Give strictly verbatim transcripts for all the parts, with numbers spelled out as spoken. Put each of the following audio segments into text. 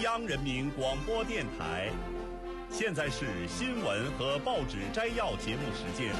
央人民广播电台。现在是新闻和报纸摘要节目时间。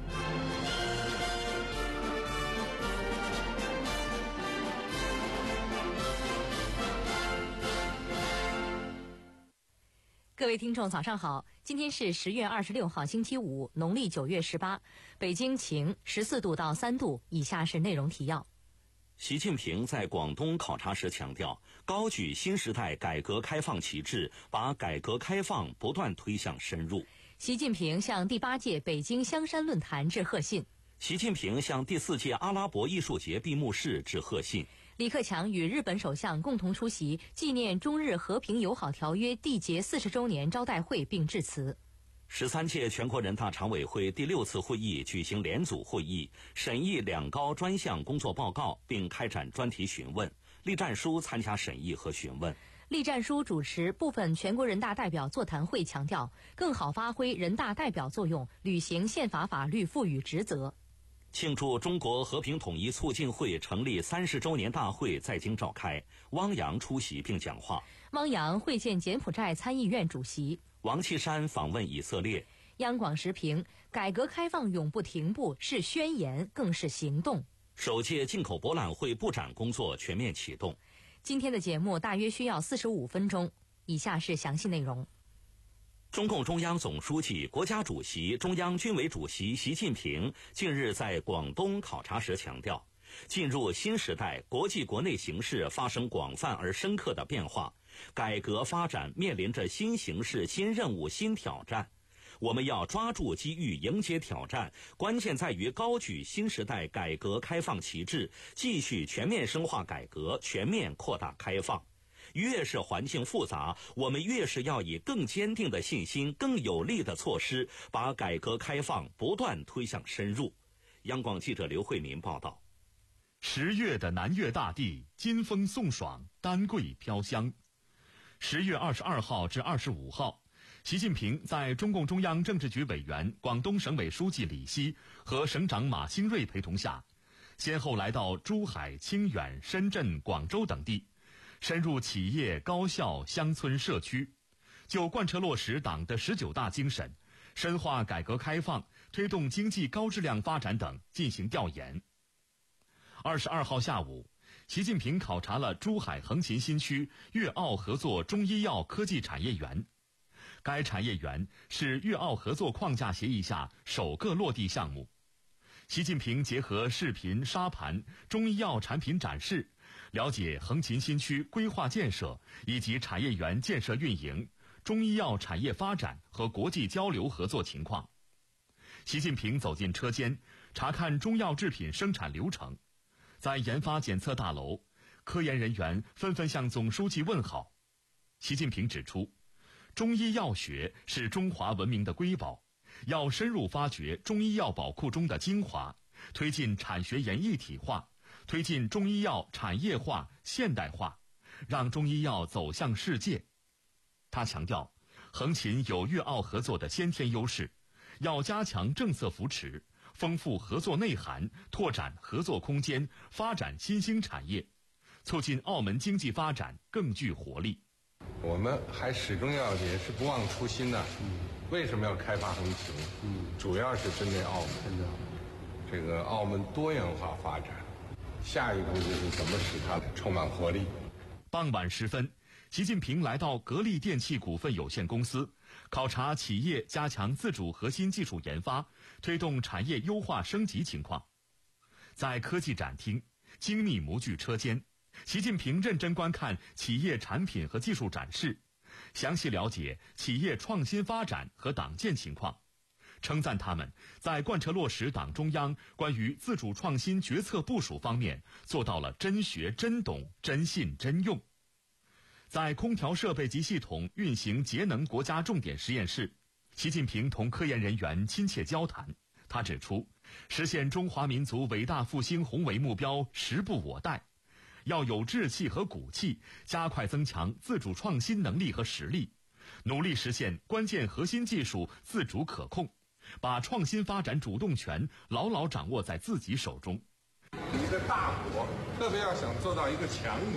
各位听众早上好，今天是十月二十六号星期五，农历九月十八，北京晴，十四度到三度。以下是内容提要。 习近平在广东考察时强调，高举新时代改革开放旗帜，把改革开放不断推向深入。 习近平向第八届北京香山论坛致贺信。 习近平向第四届阿拉伯艺术节闭幕式致贺信。 李克强与日本首相共同出席纪念中日和平友好条约缔结四十周年招待会并致辞。 十三届全国人大常委会第六次会议举行联组会议，审议两高专项工作报告，并开展专题询问。栗战书参加审议和询问。 栗战书主持部分全国人大代表座谈会，强调更好发挥人大代表作用，履行宪法法律赋予职责。 庆祝中国和平统一促进会成立三十周年大会在京召开，汪洋出席并讲话。 汪洋会见柬埔寨参议院主席。 王岐山访问以色列。 央广时评：改革开放永不停步，是宣言更是行动。 首届进口博览会布展工作全面启动。 今天的节目大约需要四十五分钟，以下是详细内容。 中共中央总书记、国家主席、中央军委主席习近平近日在广东考察时强调，进入新时代，国际国内形势发生广泛而深刻的变化，改革发展面临着新形势、新任务、新挑战。我们要抓住机遇，迎接挑战，关键在于高举新时代改革开放旗帜，继续全面深化改革，全面扩大开放。越是环境复杂，我们越是要以更坚定的信心、更有力的措施，把改革开放不断推向深入。央广记者刘慧民报道。 十月的南粤大地，金风送爽，丹桂飘香。十月二十二号至二十五号，习近平在中共中央政治局委员、广东省委书记李希和省长马兴瑞陪同下，先后来到珠海、清远、深圳、广州等地，深入企业、高校、乡村、社区，就贯彻落实党的十九大精神，深化改革开放，推动经济高质量发展等进行调研。二十二号下午，习近平考察了珠海横琴新区粤澳合作中医药科技产业园。该产业园是粤澳合作框架协议下首个落地项目。习近平结合视频、沙盘、中医药产品展示，了解横琴新区规划建设以及产业园建设运营、中医药产业发展和国际交流合作情况。习近平走进车间，查看中药制品生产流程。在研发检测大楼，科研人员纷纷向总书记问好。习近平指出，中医药学是中华文明的瑰宝，要深入发掘中医药宝库中的精华，推进产学研一体化，推进中医药产业化、现代化，让中医药走向世界。他强调，横琴有粤澳合作的先天优势，要加强政策扶持，丰富合作内涵，拓展合作空间，发展新兴产业，促进澳门经济发展更具活力。 我们还始终要也是不忘初心呢、嗯。为什么要开发横琴？嗯，主要是针对澳门，针对澳门这个澳门多元化发展。下一步就是怎么使它充满活力。 傍晚时分，习近平来到格力电器股份有限公司，考察企业加强自主核心技术研发，推动产业优化升级情况。在科技展厅、精密模具车间，习近平认真观看企业产品和技术展示，详细了解企业创新发展和党建情况，称赞他们在贯彻落实党中央关于自主创新决策部署方面做到了真学真懂、真信真用。在空调设备及系统运行节能国家重点实验室，习近平同科研人员亲切交谈。他指出，实现中华民族伟大复兴宏伟目标时不我待，要有志气和骨气，加快增强自主创新能力和实力，努力实现关键核心技术自主可控，把创新发展主动权牢牢掌握在自己手中。 一个大国，特别要想做到一个强国，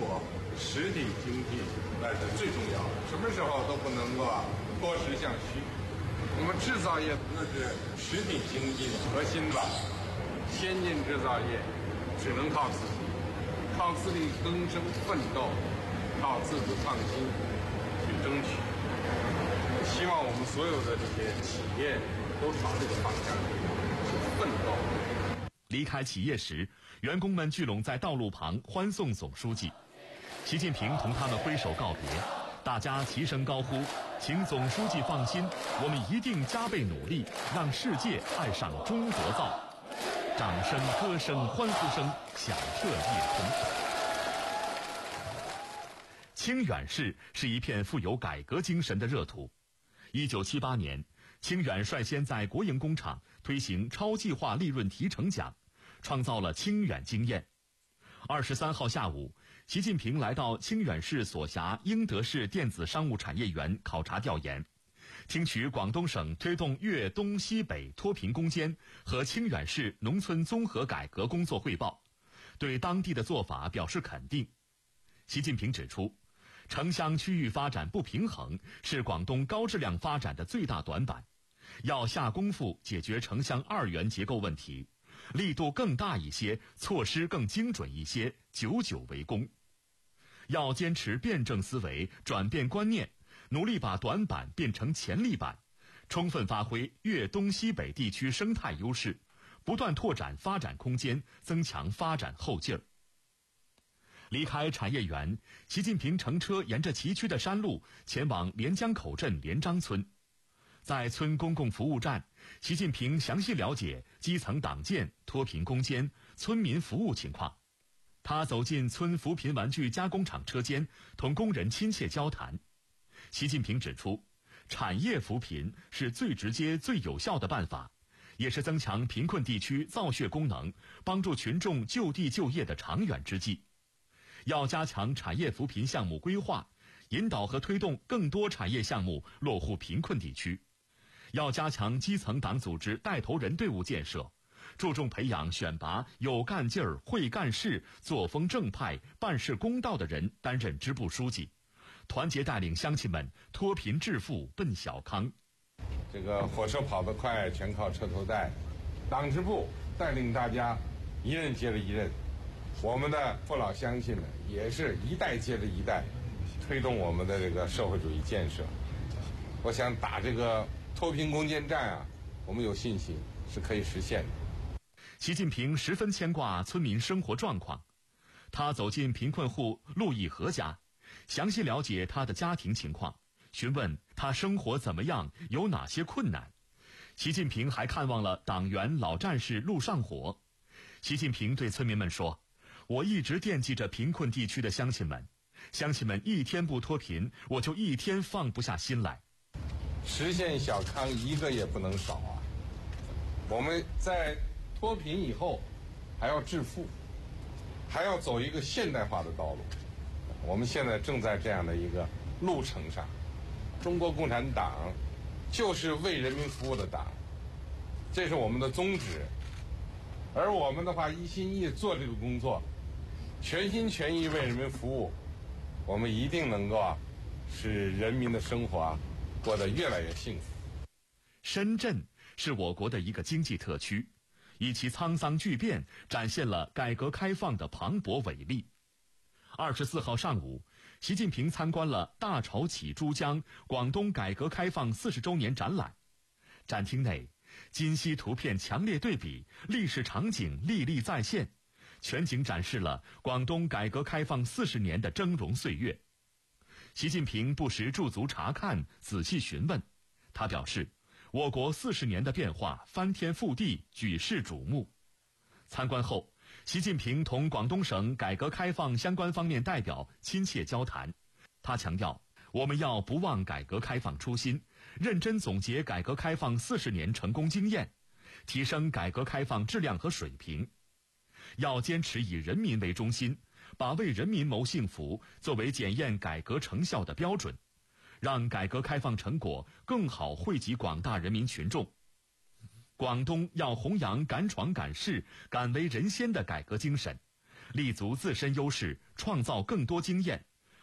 实体经济那是最重要的，什么时候都不能够脱实向虚。我们制造业那是实体经济的核心吧，先进制造业只能靠自己，靠自力更生奋斗，靠自主创新去争取。希望我们所有的这些企业都朝这个方向去奋斗。 离开企业时，员工们聚拢在道路旁欢送总书记。习近平同他们挥手告别，大家齐声高呼：“请总书记放心，我们一定加倍努力，让世界爱上中国造。”掌声、歌声、欢呼声响彻夜空。清远市是一片富有改革精神的热土。一九七八年，清远率先在国营工厂推行超计划利润提成奖，创造了清远经验。二十三号下午，习近平来到清远市所辖英德市电子商务产业园考察调研，听取广东省推动粤东西北脱贫攻坚和清远市农村综合改革工作汇报，对当地的做法表示肯定。习近平指出，城乡区域发展不平衡是广东高质量发展的最大短板，要下功夫解决城乡二元结构问题，力度更大一些，措施更精准一些，久久为功。要坚持辩证思维，转变观念，努力把短板变成潜力板，充分发挥粤东西北地区生态优势，不断拓展发展空间，增强发展后劲儿。离开产业园，习近平乘车沿着崎岖的山路前往连江口镇连张村。在村公共服务站，习近平详细了解基层党建、脱贫攻坚、村民服务情况。他走进村扶贫玩具加工厂车间，同工人亲切交谈。习近平指出，产业扶贫是最直接、最有效的办法，也是增强贫困地区造血功能、帮助群众就地就业的长远之计。要加强产业扶贫项目规划，引导和推动更多产业项目落户贫困地区。要加强基层党组织带头人队伍建设，注重培养选拔有干劲儿、会干事、作风正派、办事公道的人担任支部书记，团结带领乡亲们脱贫致富奔小康。 这个火车跑得快，全靠车头带。党支部带领大家一任接着一任，我们的父老乡亲们也是一代接着一代，推动我们的这个社会主义建设。我想打这个脱贫攻坚战啊，我们有信心是可以实现的。 习近平十分牵挂村民生活状况，他走进贫困户陆义和家，详细了解他的家庭情况，询问他生活怎么样，有哪些困难。习近平还看望了党员老战士陆上火。习近平对村民们说，我一直惦记着贫困地区的乡亲们，乡亲们一天不脱贫，我就一天放不下心来。 实现小康一个也不能少啊！我们在脱贫以后还要致富，还要走一个现代化的道路。我们现在正在这样的一个路程上。中国共产党就是为人民服务的党，这是我们的宗旨。而我们的话一心一意做这个工作，全心全意为人民服务，我们一定能够啊使人民的生活啊过得越来越幸福。 深圳是我国的一个经济特区，以其沧桑巨变展现了改革开放的磅礴伟力。二十四号上午，习近平参观了大潮起珠江广东改革开放四十周年展览。展厅内，今昔图片强烈对比，历史场景历历再现，全景展示了广东改革开放四十年的峥嵘岁月。习近平不时驻足查看，仔细询问。他表示，我国四十年的变化翻天覆地，举世瞩目。参观后，习近平同广东省改革开放相关方面代表亲切交谈。他强调，我们要不忘改革开放初心，认真总结改革开放四十年成功经验，提升改革开放质量和水平。要坚持以人民为中心，把为人民谋幸福作为检验改革成效的标准，让改革开放成果更好惠及广大人民群众。广东要弘扬敢闯敢试、敢为人先的改革精神，立足自身优势，创造更多经验，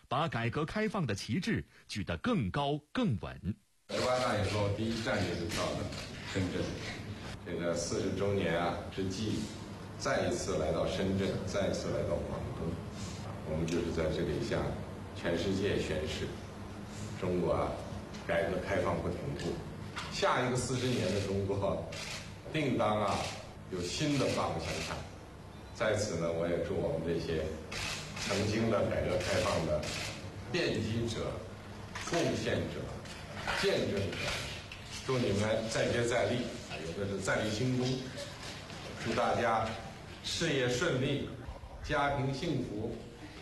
把改革开放的旗帜举得更高更稳。 十八大以后，第一站就是到了深圳。这个四十周年啊之际，再一次来到深圳，再一次来到广东，我们就是在这里向全世界宣示，中国啊，改革开放不停步。下一个四十年的中国，定当啊有新的方向看。在此呢，我也祝我们这些曾经的改革开放的奠基者、贡献者、见证者，祝你们再接再厉啊，有的是再立新功。祝大家事业顺利，家庭幸福。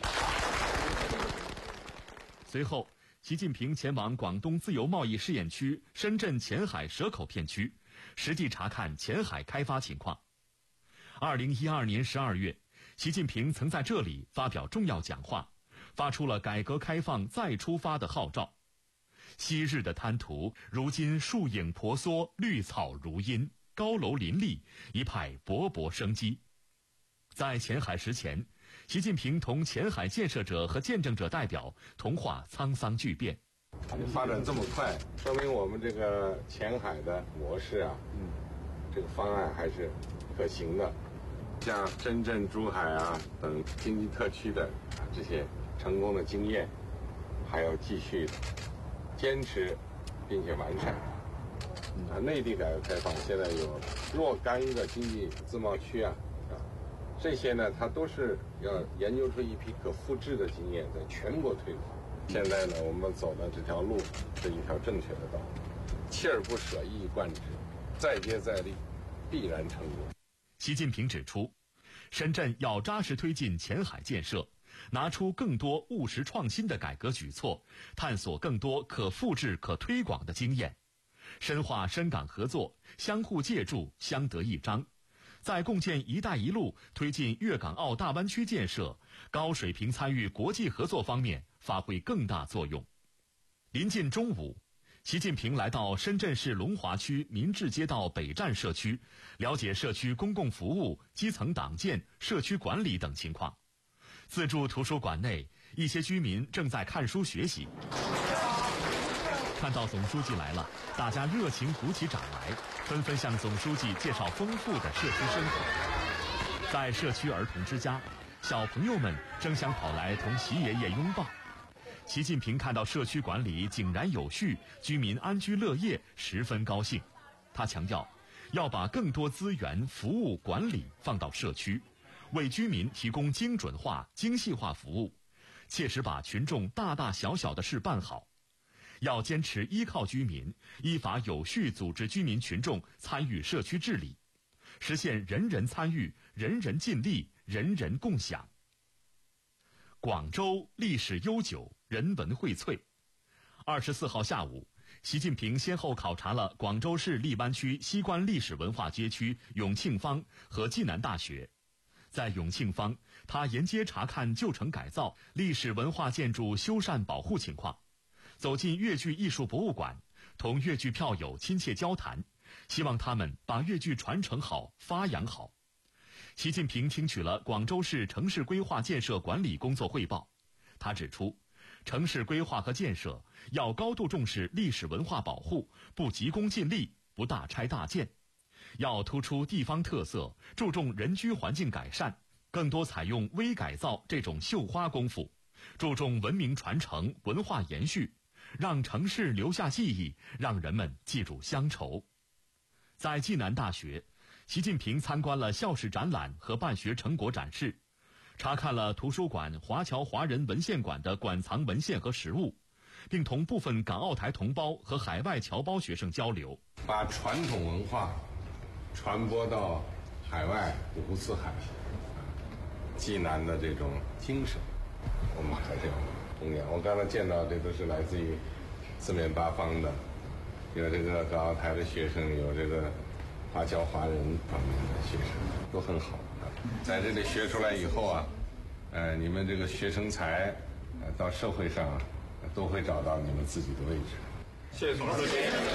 随后，习近平前往广东自由贸易试验区深圳前海蛇口片区，实地查看前海开发情况。二零一二年十二月，习近平曾在这里发表重要讲话，发出了改革开放再出发的号召。昔日的滩涂，如今树影婆娑，绿草如茵，高楼林立，一派勃勃生机。在前海石前，习近平同前海建设者和见证者代表同话沧桑巨变。 发展这么快，说明我们这个前海的模式啊，嗯，这个方案还是可行的。像深圳、珠海啊等经济特区的啊这些成功的经验，还要继续坚持并且完善。啊，内地改革开放现在有若干个经济自贸区啊，啊，这些呢，它都是要研究出一批可复制的经验，在全国推广。现在呢，我们走的这条路是一条正确的道路，锲而不舍，一以贯之，再接再厉，必然成功。 习近平指出，深圳要扎实推进前海建设，拿出更多务实创新的改革举措，探索更多可复制可推广的经验，深化深港合作，相互借助，相得益彰，在共建“一带一路”、推进粤港澳大湾区建设、高水平参与国际合作方面发挥更大作用。临近中午，习近平来到深圳市龙华区民治街道北站社区，了解社区公共服务、基层党建、社区管理等情况。自助图书馆内，一些居民正在看书学习。看到总书记来了，大家热情鼓起掌来，纷纷向总书记介绍丰富的社区生活。在社区儿童之家，小朋友们争相跑来同习爷爷拥抱。习近平看到社区管理井然有序，居民安居乐业，十分高兴。他强调，要把更多资源、服务、管理放到社区，为居民提供精准化、精细化服务，切实把群众大大小小的事办好。要坚持依靠居民，依法有序组织居民群众参与社区治理，实现人人参与、人人尽力、人人共享。广州历史悠久，人文荟萃。二十四号下午，习近平先后考察了广州市荔湾区西关历史文化街区永庆坊和暨南大学。在永庆坊，他沿街查看旧城改造、历史文化建筑修缮保护情况，走进粤剧艺术博物馆，同粤剧票友亲切交谈，希望他们把粤剧传承好、发扬好。习近平听取了广州市城市规划建设管理工作汇报。他指出，城市规划和建设要高度重视历史文化保护，不急功近利，不大拆大建，要突出地方特色，注重人居环境改善，更多采用微改造这种绣花功夫，注重文明传承、文化延续，让城市留下记忆，让人们记住乡愁。在暨南大学，习近平参观了校史展览和办学成果展示，查看了图书馆华侨华人文献馆的馆藏文献和实物，并同部分港澳台同胞和海外侨胞学生交流， 把传统文化传播到海外五湖四海。济南的这种精神，我们还是要弘扬。我刚才见到这都是来自于四面八方的，有这个港澳台的学生，有这个华侨华人方面的学生，都很好。在这里学出来以后啊，呃，你们这个学成才，呃，到社会上、啊、都会找到你们自己的位置。谢谢总书记。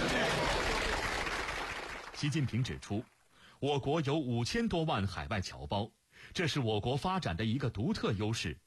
习近平指出，我国有五千多万海外侨胞，这是我国发展的一个独特优势。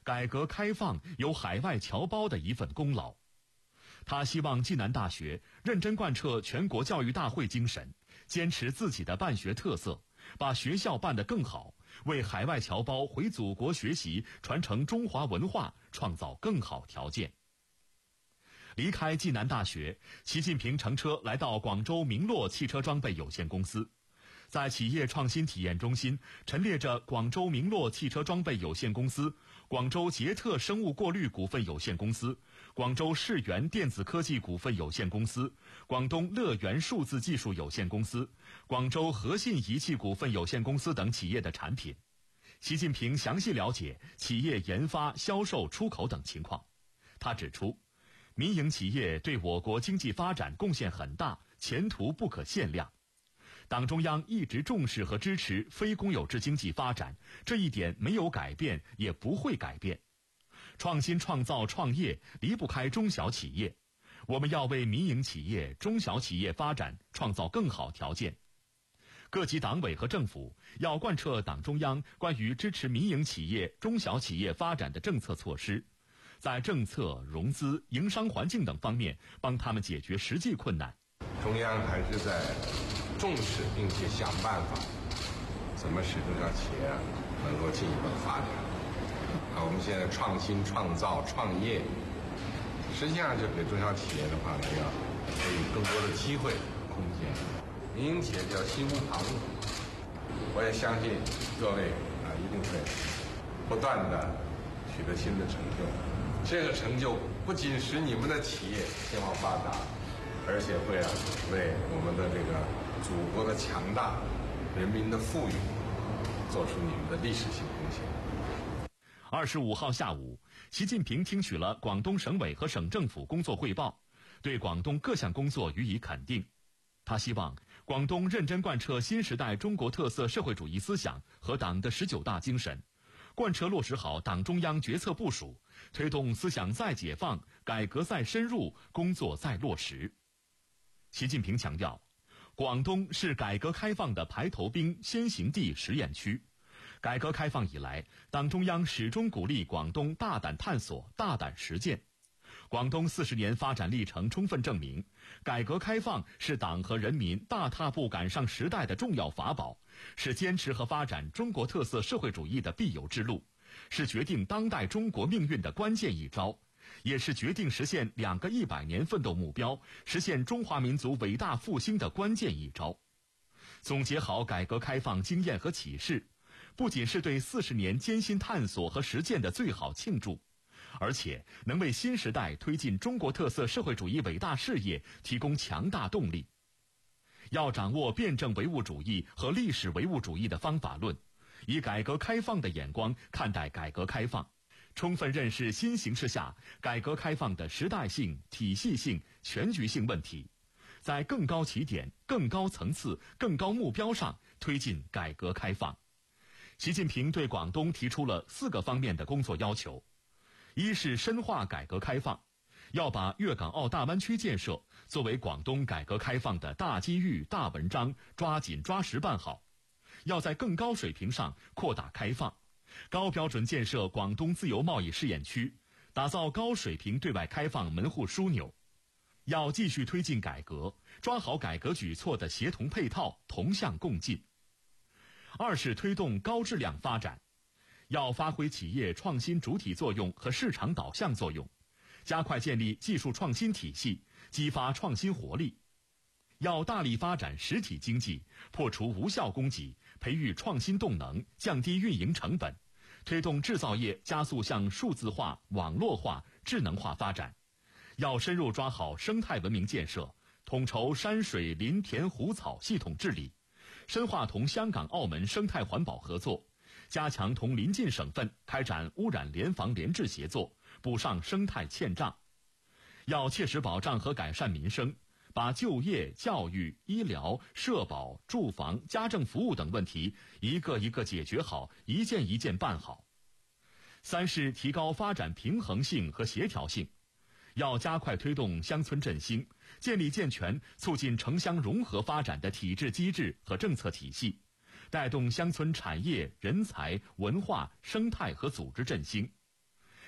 改革开放有海外侨胞的一份功劳。他希望暨南大学认真贯彻全国教育大会精神，坚持自己的办学特色，把学校办得更好，为海外侨胞回祖国学习、传承中华文化创造更好条件。离开暨南大学，习近平乘车来到广州明洛汽车装备有限公司，在企业创新体验中心陈列着广州明洛汽车装备有限公司、广州捷特生物过滤股份有限公司、广州世源电子科技股份有限公司、广东乐源数字技术有限公司、广州和信仪器股份有限公司等企业的产品。习近平详细了解企业研发、销售、出口等情况。他指出，民营企业对我国经济发展贡献很大，前途不可限量。党中央一直重视和支持非公有制经济发展，这一点没有改变，也不会改变。创新创造创业离不开中小企业，我们要为民营企业、中小企业发展创造更好条件。各级党委和政府要贯彻党中央关于支持民营企业、中小企业发展的政策措施，在政策、融资、营商环境等方面帮他们解决实际困难。 中央还是在重视并且想办法，怎么使中小企业能够进一步的发展。啊，我们现在创新、创造、创业，实际上就给中小企业的话呢，要给予更多的机会、空间。民营企业叫心无旁骛，我也相信各位啊，一定会不断的取得新的成就。这个成就不仅使你们的企业兴旺发达，而且会啊为我们的这个祖国的强大、人民的富裕做出你们的历史性贡献。 二十五号下午，习近平听取了广东省委和省政府工作汇报，对广东各项工作予以肯定。他希望广东认真贯彻新时代中国特色社会主义思想和党的十九大精神，贯彻落实好党中央决策部署，推动思想再解放、改革再深入、工作再落实。习近平强调，广东是改革开放的排头兵、先行地、实验区。改革开放以来，党中央始终鼓励广东大胆探索、大胆实践。广东四十年发展历程充分证明，改革开放是党和人民大踏步赶上时代的重要法宝，是坚持和发展中国特色社会主义的必由之路，是决定当代中国命运的关键一招，也是决定实现两个一百年奋斗目标、实现中华民族伟大复兴的关键一招。总结好改革开放经验和启示，不仅是对四十年艰辛探索和实践的最好庆祝，而且能为新时代推进中国特色社会主义伟大事业提供强大动力。要掌握辩证唯物主义和历史唯物主义的方法论，以改革开放的眼光看待改革开放，充分认识新形势下改革开放的时代性、体系性、全局性问题，在更高起点、更高层次、更高目标上推进改革开放。习近平对广东提出了四个方面的工作要求：一是深化改革开放，要把粤港澳大湾区建设作为广东改革开放的大机遇、大文章，抓紧抓实办好；要在更高水平上扩大开放，高标准建设广东自由贸易试验区，打造高水平对外开放门户枢纽；要继续推进改革，抓好改革举措的协同配套，同向共进。二是推动高质量发展，要发挥企业创新主体作用和市场导向作用，加快建立技术创新体系，激发创新活力。要大力发展实体经济，破除无效供给，培育创新动能，降低运营成本，推动制造业加速向数字化、网络化、智能化发展。要深入抓好生态文明建设，统筹山水林田湖草系统治理，深化同香港、澳门生态环保合作，加强同邻近省份开展污染联防联治协作，补上生态欠账。要切实保障和改善民生，把就业、教育、医疗、社保、住房、家政服务等问题一个一个解决好，一件一件办好。三是提高发展平衡性和协调性，要加快推动乡村振兴，建立健全促进城乡融合发展的体制机制和政策体系，带动乡村产业、人才、文化、生态和组织振兴。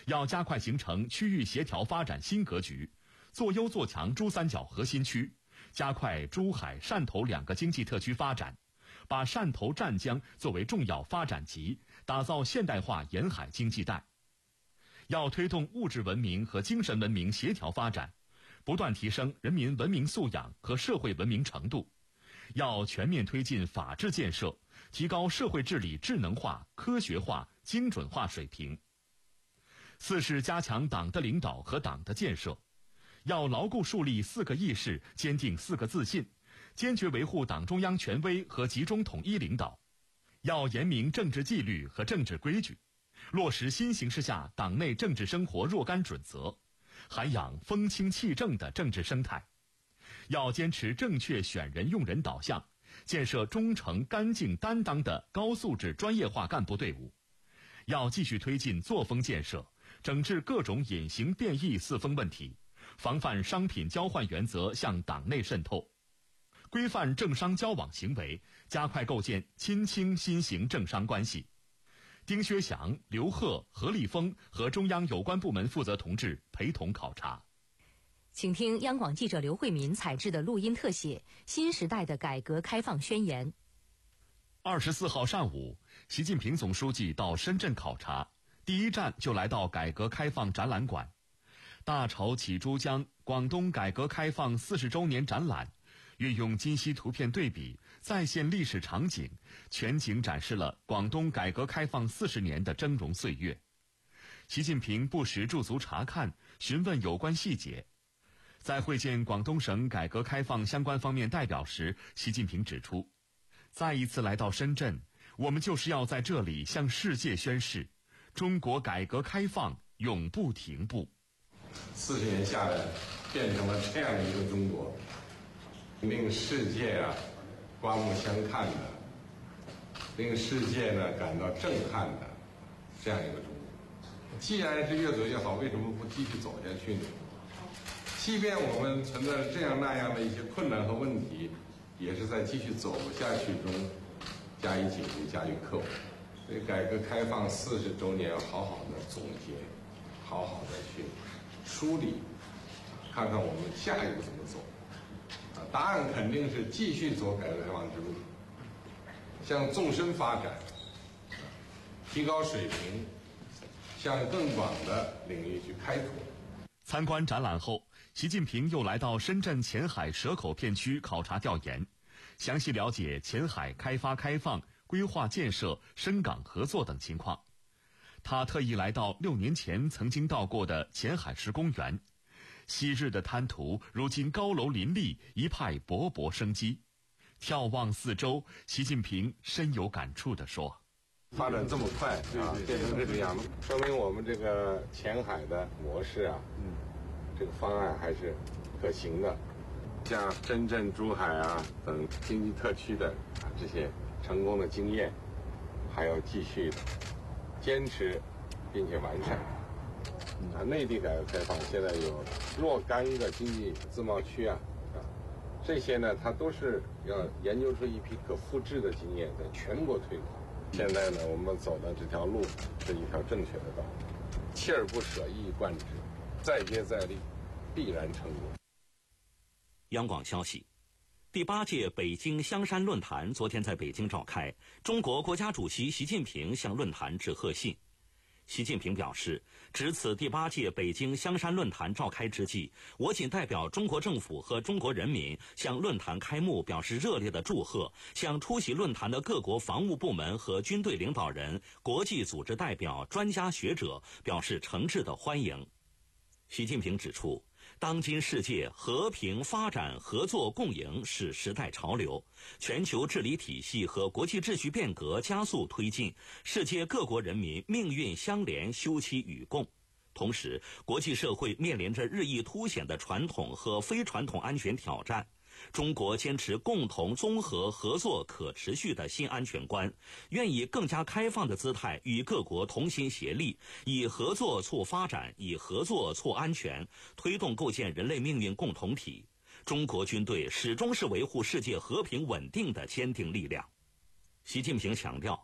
要加快形成区域协调发展新格局，做优做强珠三角核心区，加快珠海、汕头两个经济特区发展，把汕头、湛江作为重要发展极，打造现代化沿海经济带。要推动物质文明和精神文明协调发展，不断提升人民文明素养和社会文明程度。要全面推进法治建设，提高社会治理智能化、科学化、精准化水平。四是加强党的领导和党的建设，要牢固树立四个意识，坚定四个自信，坚决维护党中央权威和集中统一领导。要严明政治纪律和政治规矩，落实新形势下党内政治生活若干准则，涵养风清气正的政治生态。要坚持正确选人用人导向，建设忠诚、干净、担当的高素质专业化干部队伍。要继续推进作风建设，整治各种隐形变异四风问题，防范商品交换原则向党内渗透，规范政商交往行为，加快构建亲清新型政商关系。丁薛祥、刘鹤、何立峰和中央有关部门负责同志陪同考察。 请听央广记者刘慧民采制的录音特写《新时代的改革开放宣言》。 二十四号上午，习近平总书记到深圳考察，第一站就来到改革开放展览馆。大潮起珠江广东改革开放四十周年展览，运用今昔图片对比，再现历史场景，全景展示了广东改革开放四十年的峥嵘岁月。习近平不时驻足查看，询问有关细节。在会见广东省改革开放相关方面代表时，习近平指出，再一次来到深圳，我们就是要在这里向世界宣示，中国改革开放永不停步。 四十年下来，变成了这样一个中国，令世界啊刮目相看的，令世界呢感到震撼的这样一个中国。既然是越走越好，为什么不继续走下去呢？即便我们存在这样那样的一些困难和问题，也是在继续走下去中加以警惕、加以克服。所以，改革开放四十周年，要好好的总结，好好的去梳理，看看我们下一步怎么走。啊，答案肯定是继续走改革开放之路，向纵深发展，提高水平，向更广的领域去开拓。 参观展览后，习近平又来到深圳前海蛇口片区考察调研，详细了解前海开发开放、规划建设、深港合作等情况。他特意来到六年前曾经到过的前海市公园，昔日的滩涂如今高楼林立，一派勃勃生机。眺望四周，习近平深有感触地说： 发展这么快啊，变成这个样子，说明我们这个前海的模式啊，嗯，这个方案还是可行的。像深圳、珠海啊等经济特区的啊这些成功的经验，还要继续坚持并且完善。啊，内地改革开放现在有若干个经济自贸区啊，啊，这些呢，它都是要研究出一批可复制的经验，在全国推广。现在呢，我们走的这条路是一条正确的道路，锲而不舍，一以贯之，再接再厉，必然成功。 央广消息，第八届北京香山论坛昨天在北京召开，中国国家主席习近平向论坛致贺信。习近平表示，值此第八届北京香山论坛召开之际，我谨代表中国政府和中国人民向论坛开幕表示热烈的祝贺，向出席论坛的各国防务部门和军队领导人、国际组织代表、专家学者表示诚挚的欢迎。习近平指出，当今世界和平发展、合作共赢是时代潮流，全球治理体系和国际秩序变革加速推进，世界各国人民命运相连，休戚与共。同时，国际社会面临着日益凸显的传统和非传统安全挑战。中国坚持共同、综合、合作、可持续的新安全观，愿以更加开放的姿态与各国同心协力，以合作促发展，以合作促安全，推动构建人类命运共同体。中国军队始终是维护世界和平稳定的坚定力量。习近平强调，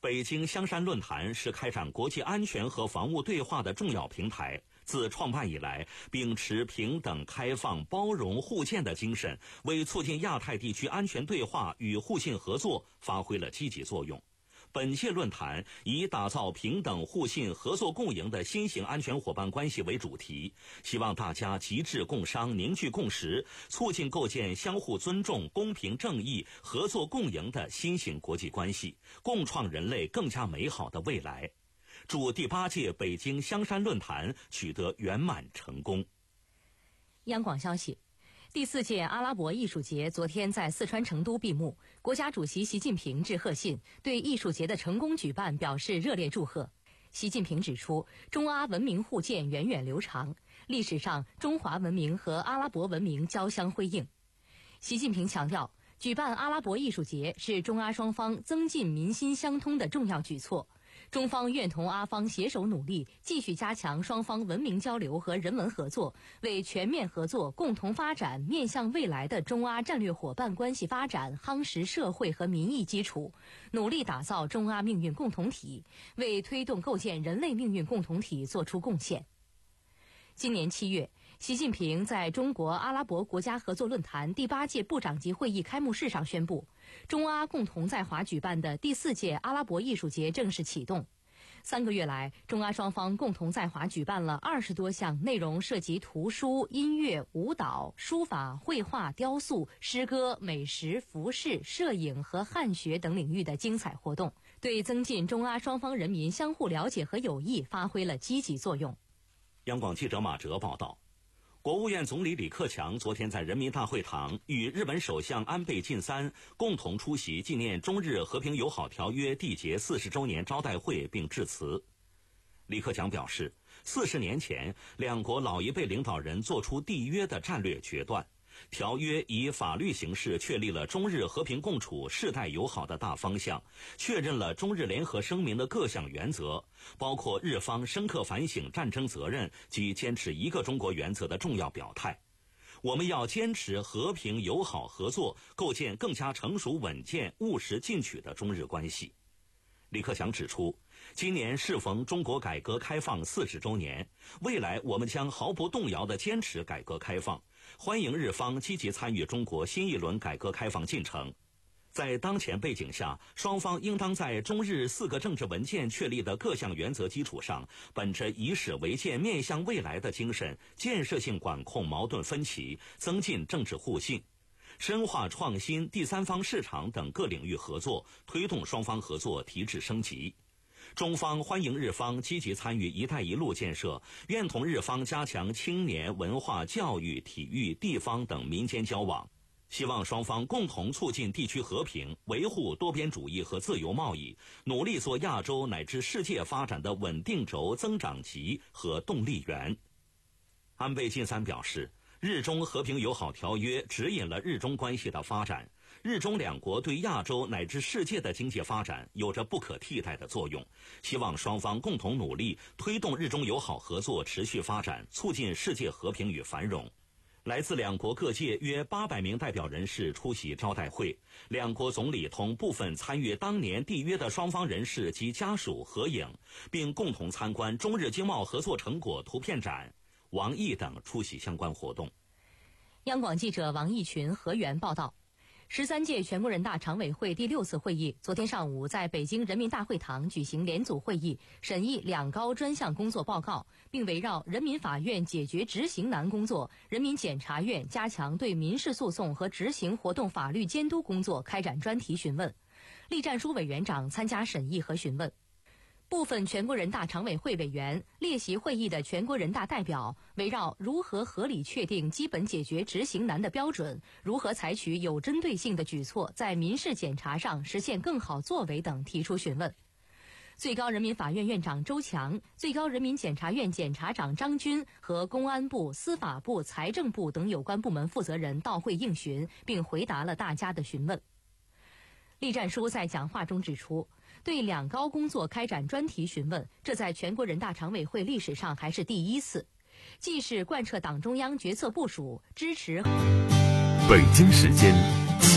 北京香山论坛是开展国际安全和防务对话的重要平台。自创办以来，秉持平等、开放、包容、互鉴的精神，为促进亚太地区安全对话与互信合作发挥了积极作用。本届论坛以打造平等、互信、合作共赢的新型安全伙伴关系为主题，希望大家集智共商，凝聚共识，促进构建相互尊重、公平正义、合作共赢的新型国际关系，共创人类更加美好的未来。祝第八届北京香山论坛取得圆满成功。 央广消息，第四届阿拉伯艺术节昨天在四川成都闭幕，国家主席习近平致贺信，对艺术节的成功举办表示热烈祝贺。习近平指出，中阿文明互鉴源远流长，历史上中华文明和阿拉伯文明交相辉映。习近平强调，举办阿拉伯艺术节是中阿双方增进民心相通的重要举措。中方愿同阿方携手努力，继续加强双方文明交流和人文合作，为全面合作、共同发展面向未来的中阿战略伙伴关系发展夯实社会和民意基础，努力打造中阿命运共同体，为推动构建人类命运共同体作出贡献。今年七月，习近平在中国阿拉伯国家合作论坛第八届部长级会议开幕式上宣布，中阿共同在华举办的第四届阿拉伯艺术节正式启动。三个月来，中阿双方共同在华举办了二十多项内容涉及图书、音乐、舞蹈、书法、绘画、雕塑、诗歌、美食、服饰、摄影和汉学等领域的精彩活动，对增进中阿双方人民相互了解和友谊发挥了积极作用。 央广记者马哲报道，国务院总理李克强昨天在人民大会堂与日本首相安倍晋三共同出席纪念中日和平友好条约缔结四十周年招待会并致辞。李克强表示，四十年前，两国老一辈领导人作出缔约的战略决断，条约以法律形式确立了中日和平共处、世代友好的大方向，确认了中日联合声明的各项原则，包括日方深刻反省战争责任及坚持一个中国原则的重要表态。我们要坚持和平友好合作，构建更加成熟稳健、务实进取的中日关系。李克强指出，今年适逢中国改革开放四十周年，未来我们将毫不动摇地坚持改革开放，欢迎日方积极参与中国新一轮改革开放进程。在当前背景下，双方应当在中日四个政治文件确立的各项原则基础上，本着以史为鉴、面向未来的精神，建设性管控矛盾分歧，增进政治互信，深化创新、第三方市场等各领域合作，推动双方合作提质升级。中方欢迎日方积极参与“一带一路”建设，愿同日方加强青年、文化、教育、体育、地方等民间交往，希望双方共同促进地区和平，维护多边主义和自由贸易，努力做亚洲乃至世界发展的稳定轴、增长极和动力源。安倍晋三表示，日中和平友好条约指引了日中关系的发展，日中两国对亚洲乃至世界的经济发展有着不可替代的作用，希望双方共同努力，推动日中友好合作持续发展，促进世界和平与繁荣。来自两国各界约八百名代表人士出席招待会，两国总理同部分参与当年缔约的双方人士及家属合影，并共同参观中日经贸合作成果图片展。王毅等出席相关活动。 央广记者王毅群、何源报道。十三届全国人大常委会第六次会议昨天上午在北京人民大会堂举行联组会议，审议两高专项工作报告，并围绕人民法院解决执行难工作、人民检察院加强对民事诉讼和执行活动法律监督工作开展专题询问。栗战书委员长参加审议和询问。部分全国人大常委会委员、列席会议的全国人大代表围绕如何合理确定基本解决执行难的标准，如何采取有针对性的举措，在民事检察上实现更好作为等提出询问。最高人民法院院长周强、最高人民检察院检察长张军和公安部、司法部、财政部等有关部门负责人到会应询，并回答了大家的询问。栗战书在讲话中指出，对两高工作开展专题询问，这在全国人大常委会历史上还是第一次，既是贯彻党中央决策部署，支持。 北京时间